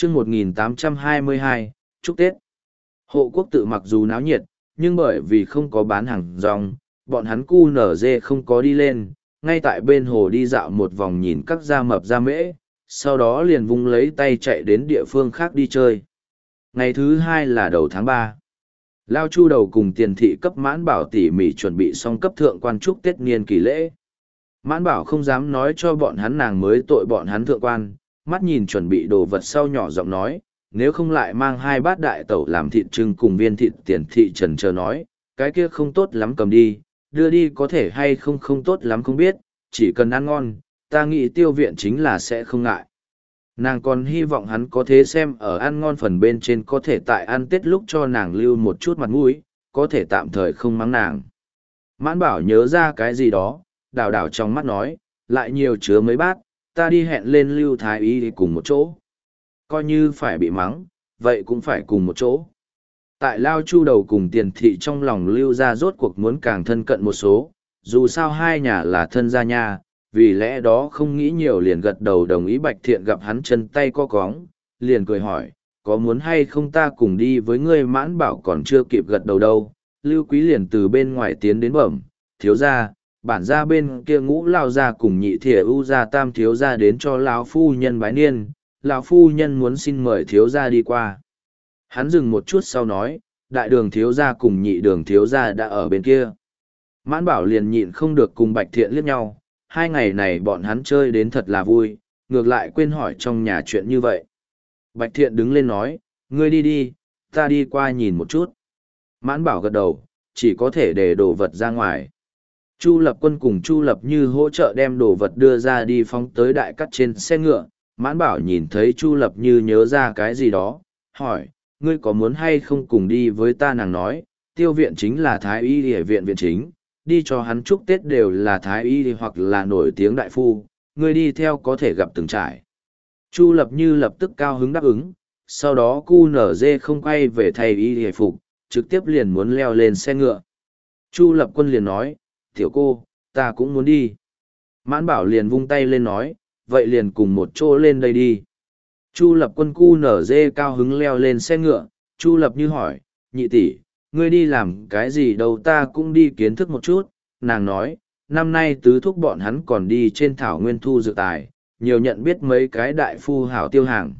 chương 1822, chúc Tết. Hộ quốc tự mặc dù náo nhiệt, nhưng bởi vì không có bán hàng rong, bọn hắn cu nở dê không có đi lên, ngay tại bên hồ đi dạo một vòng nhìn các gia mập gia mễ, sau đó liền vung lấy tay chạy đến địa phương khác đi chơi. Ngày thứ hai là đầu tháng 3. Lao Chu Đầu cùng Tiền Thị cấp Mãn Bảo tỉ mỉ chuẩn bị xong cấp thượng quan chúc Tết niên kỳ lễ. Mãn Bảo không dám nói cho bọn hắn nàng mới tội bọn hắn thượng quan, mắt nhìn chuẩn bị đồ vật sau nhỏ giọng nói, nếu không lại mang 2 bát đại tẩu làm thịt trưng cùng viên thịt. Tiền Thị trần chờ nói, cái kia không tốt lắm cầm đi, đưa đi có thể hay không không tốt lắm không biết, chỉ cần ăn ngon, ta nghĩ Tiêu Viện chính là sẽ không ngại. Nàng còn hy vọng hắn có thế xem ở ăn ngon phần bên trên có thể tại ăn Tết lúc cho nàng lưu một chút mặt mũi, có thể tạm thời không mắng nàng. Mãn Bảo nhớ ra cái gì đó, đảo đảo trong mắt nói, lại nhiều chứa mấy bát, ta đi hẹn lên Lưu Thái Y đi cùng một chỗ. Coi như phải bị mắng, vậy cũng phải cùng một chỗ. Tại Lao Chu Đầu cùng Tiền Thị trong lòng Lưu gia rốt cuộc muốn càng thân cận một số, dù sao hai nhà là thân gia nha, vì lẽ đó không nghĩ nhiều liền gật đầu đồng ý. Bạch Thiện gặp hắn chân tay co cóng, liền cười hỏi, có muốn hay không ta cùng đi với ngươi? Mãn Bảo còn chưa kịp gật đầu đâu, Lưu Quý liền từ bên ngoài tiến đến bẩm, thiếu gia, bản gia bên kia Ngũ lao gia cùng Nhị Thìa ưu gia Tam thiếu gia đến cho lão phu nhân bái niên, lão phu nhân muốn xin mời thiếu gia đi qua. Hắn dừng một chút sau nói, Đại Đường thiếu gia cùng Nhị Đường thiếu gia đã ở bên kia. Mãn Bảo liền nhịn không được cùng Bạch Thiện liếc nhau, 2 ngày này bọn hắn chơi đến thật là vui, ngược lại quên hỏi trong nhà chuyện như vậy. Bạch Thiện đứng lên nói, ngươi đi đi, ta đi qua nhìn một chút. Mãn Bảo gật đầu, chỉ có thể để đồ vật ra ngoài. Chu Lập Quân cùng Chu Lập Như hỗ trợ đem đồ vật đưa ra đi phóng tới đại cắt trên xe ngựa. Mãn Bảo nhìn thấy Chu Lập Như nhớ ra cái gì đó, hỏi, ngươi có muốn hay không cùng đi với ta? Nàng nói, Tiêu Viện chính là Thái Y Y viện viện chính, đi cho hắn chúc Tết đều là Thái Y hoặc là nổi tiếng đại phu, ngươi đi theo có thể gặp từng trải. Chu Lập Như lập tức cao hứng đáp ứng, sau đó cu nở dê không quay về thay y hề phục, trực tiếp liền muốn leo lên xe ngựa. Chu Lập Quân liền nói, tiểu cô, ta cũng muốn đi. Mãn Bảo liền vung tay lên nói, vậy liền cùng một chỗ lên đây đi. Chu Lập Quân cu nở dê cao hứng leo lên xe ngựa. Chu Lập Như hỏi, nhị tỷ, ngươi đi làm cái gì đâu? Ta cũng đi kiến thức một chút. Nàng nói, năm nay tứ thúc bọn hắn còn đi trên thảo nguyên thu dược tài, nhiều nhận biết mấy cái đại phu hảo tiêu hàng.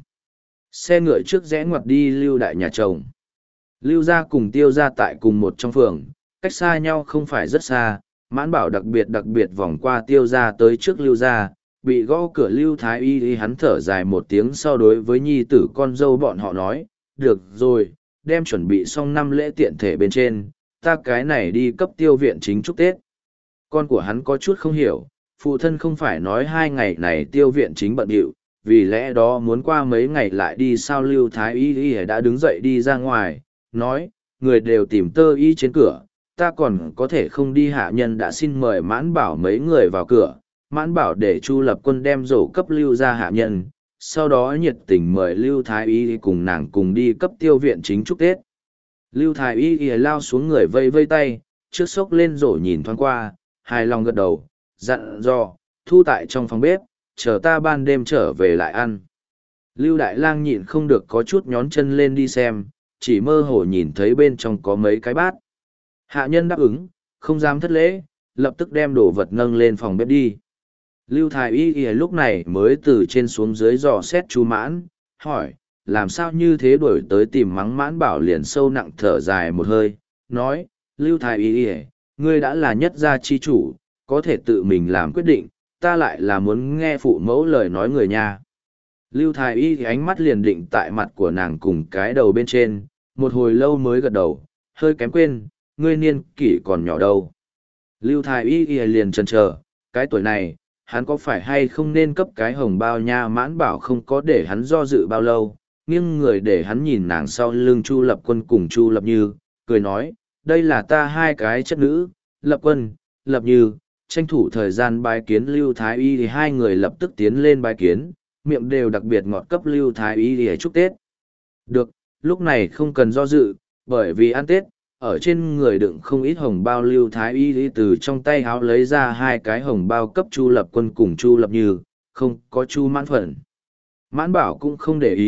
Xe ngựa trước rẽ ngoặt đi Lưu đại nhà chồng. Lưu gia cùng Tiêu gia tại cùng một trong phường, cách xa nhau không phải rất xa. Mãn Bảo đặc biệt vòng qua Tiêu gia tới trước Lưu gia, bị gõ cửa. Lưu Thái Y hắn thở dài một tiếng sau đối với nhi tử con dâu bọn họ nói, được rồi, đem chuẩn bị xong 5 lễ tiện thể bên trên, ta cái này đi cấp Tiêu Viện chính chúc Tết. Con của hắn có chút không hiểu, phụ thân không phải nói 2 ngày này Tiêu Viện chính bận rộn, vì lẽ đó muốn qua mấy ngày lại đi sao? Lưu Thái Y đã đứng dậy đi ra ngoài, nói, người đều tìm tơ y trên cửa, ta còn có thể không đi? Hạ nhân đã xin mời Mãn Bảo mấy người vào cửa. Mãn Bảo để Chu Lập Quân đem rổ cấp Lưu ra hạ nhân, sau đó nhiệt tình mời Lưu Thái Y cùng nàng cùng đi cấp Tiêu Viện chính chúc Tết. Lưu Thái Y lao xuống người vây vây tay, trước xốc lên rổ nhìn thoáng qua, hài lòng gật đầu, dặn dò, thu tại trong phòng bếp, chờ ta ban đêm trở về lại ăn. Lưu Đại Lang nhịn không được có chút nhón chân lên đi xem, chỉ mơ hồ nhìn thấy bên trong có mấy cái bát. Hạ nhân đáp ứng, không dám thất lễ, lập tức đem đồ vật nâng lên phòng bếp đi. Lưu Thái Y lúc này mới từ trên xuống dưới dò xét Chu Mãn, hỏi, làm sao như thế? đuổi tới tìm mắng. Mãn Bảo liền sâu nặng thở dài một hơi, nói, Lưu Thái Y, ngươi đã là nhất gia chi chủ, có thể tự mình làm quyết định, ta lại là muốn nghe phụ mẫu lời nói người nha. Lưu Thái Y ánh mắt liền định tại mặt của nàng cùng cái đầu bên trên, một hồi lâu mới gật đầu, hơi kém quên, ngươi niên kỷ còn nhỏ đâu. Lưu Thái Y liền chần chờ, cái tuổi này, hắn có phải hay không nên cấp cái hồng bao nha? Mãn Bảo không có để hắn do dự bao lâu, nghiêng người để hắn nhìn nàng sau lưng Chu Lập Quân cùng Chu Lập Như, cười nói, đây là ta 2 cái chất nữ, Lập Quân, Lập Như, tranh thủ thời gian bái kiến Lưu Thái Y. Thì 2 người lập tức tiến lên bái kiến, miệng đều đặc biệt ngọt cấp Lưu Thái Y để chúc Tết. Được, lúc này không cần do dự, bởi vì ăn Tết, ở trên người đựng không ít hồng bao. Lưu Thái Y từ trong tay háo lấy ra 2 cái hồng bao cấp Chu Lập Quân cùng Chu Lập Như, không có Chu Mãn phần. Mãn Bảo cũng không để ý,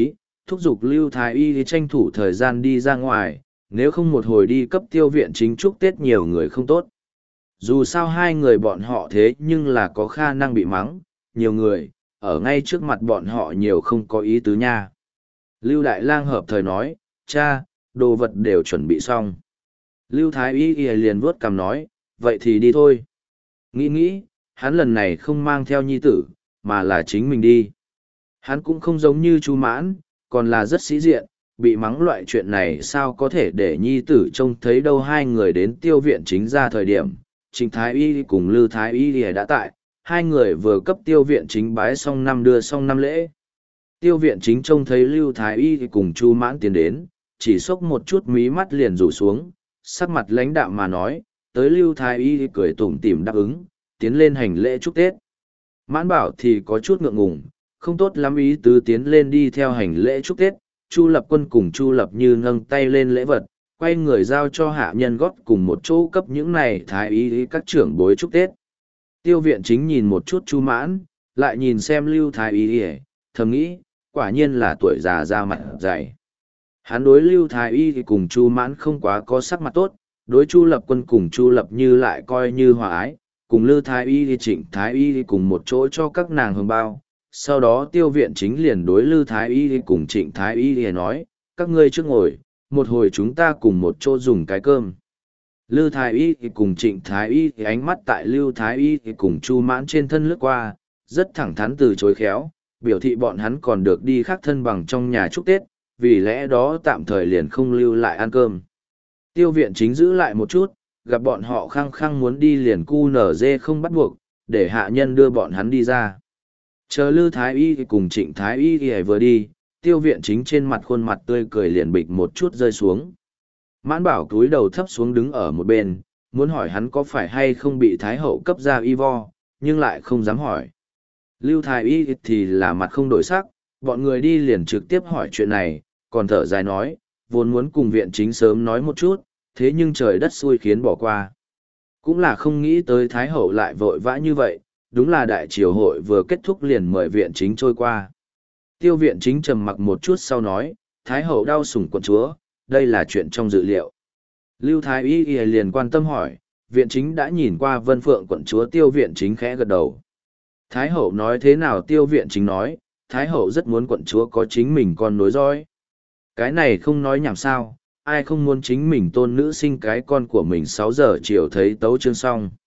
thúc giục Lưu Thái Y tranh thủ thời gian đi ra ngoài, nếu không một hồi đi cấp tiêu viện chính chúc Tết nhiều người không tốt. Dù sao hai người bọn họ thế nhưng là có khả năng bị mắng, nhiều người, ở ngay trước mặt bọn họ nhiều không có ý tứ nha. Lưu Đại Lang hợp thời nói, cha, đồ vật đều chuẩn bị xong. Lưu Thái Y liền vuốt cằm nói, vậy thì đi thôi. Nghĩ, hắn lần này không mang theo nhi tử, mà là chính mình đi. Hắn cũng không giống như Chu Mãn, còn là rất sĩ diện, bị mắng loại chuyện này sao có thể để nhi tử trông thấy đâu. Hai người đến tiêu viện chính ra thời điểm, Trịnh Thái Y cùng Lư Thái Y đã tại, hai người vừa cấp tiêu viện chính bái xong năm đưa xong năm lễ. Tiêu viện chính trông thấy Lưu Thái Y cùng Chu Mãn tiến đến, chỉ xốc một chút mí mắt liền rủ xuống, sắc mặt lãnh đạm mà nói, tới Lưu Thái Y cười tủm tỉm đáp ứng, tiến lên hành lễ chúc Tết. Mãn Bảo thì có chút ngượng ngùng, không tốt lắm ý tứ tiến lên đi theo hành lễ chúc Tết. Chu Lập Quân cùng Chu Lập Như nâng tay lên lễ vật, quay người giao cho hạ nhân gót cùng một chỗ cấp những này Thái Y các trưởng bối chúc Tết. Tiêu viện chính nhìn một chút Chu Mãn, lại nhìn xem Lưu Thái Y, thầm nghĩ, quả nhiên là tuổi già ra mặt dày. Hắn đối Lưu Thái Y cùng Chu Mãn không quá có sắc mặt tốt, đối Chu Lập Quân cùng Chu Lập Như lại coi như hòa ái, cùng Lưu Thái Y Trịnh Thái Y cùng một chỗ cho các nàng hương bao. Sau đó tiêu viện chính liền đối Lưu Thái Y cùng Trịnh Thái Y nói, các ngươi trước ngồi, một hồi chúng ta cùng một chỗ dùng cái cơm. Lưu Thái Y cùng Trịnh Thái Y ánh mắt tại Lưu Thái Y cùng Chu Mãn trên thân lướt qua, rất thẳng thắn từ chối khéo, biểu thị bọn hắn còn được đi khác thân bằng trong nhà chúc Tết, vì lẽ đó tạm thời liền không lưu lại ăn cơm. Tiêu viện chính giữ lại một chút, gặp bọn họ khăng khăng muốn đi liền cu nở dê không bắt buộc, để hạ nhân đưa bọn hắn đi ra. Chờ Lưu Thái Y cùng Trịnh Thái Y vừa đi, tiêu viện chính trên mặt khuôn mặt tươi cười liền bịch một chút rơi xuống. Mãn Bảo cúi đầu thấp xuống đứng ở một bên, muốn hỏi hắn có phải hay không bị Thái Hậu cấp ra y vo, nhưng lại không dám hỏi. Lưu Thái Y thì là mặt không đổi sắc, bọn người đi liền trực tiếp hỏi chuyện này, còn thở dài nói, vốn muốn cùng viện chính sớm nói một chút, thế nhưng trời đất xui khiến bỏ qua. Cũng là không nghĩ tới Thái Hậu lại vội vã như vậy, đúng là đại triều hội vừa kết thúc liền mời viện chính trôi qua. Tiêu viện chính trầm mặc một chút sau nói, Thái Hậu đau sủng quận chúa, đây là chuyện trong dự liệu. Lưu Thái Y liền quan tâm hỏi, viện chính đã nhìn qua Vân Phượng quận chúa. Tiêu viện chính khẽ gật đầu. Thái Hậu nói thế nào? Tiêu viện chính nói, Thái Hậu rất muốn quận chúa có chính mình con nối dõi. Cái này không nói nhảm sao, ai không muốn chính mình tôn nữ sinh cái con của mình 6 giờ chiều thấy tấu chương xong.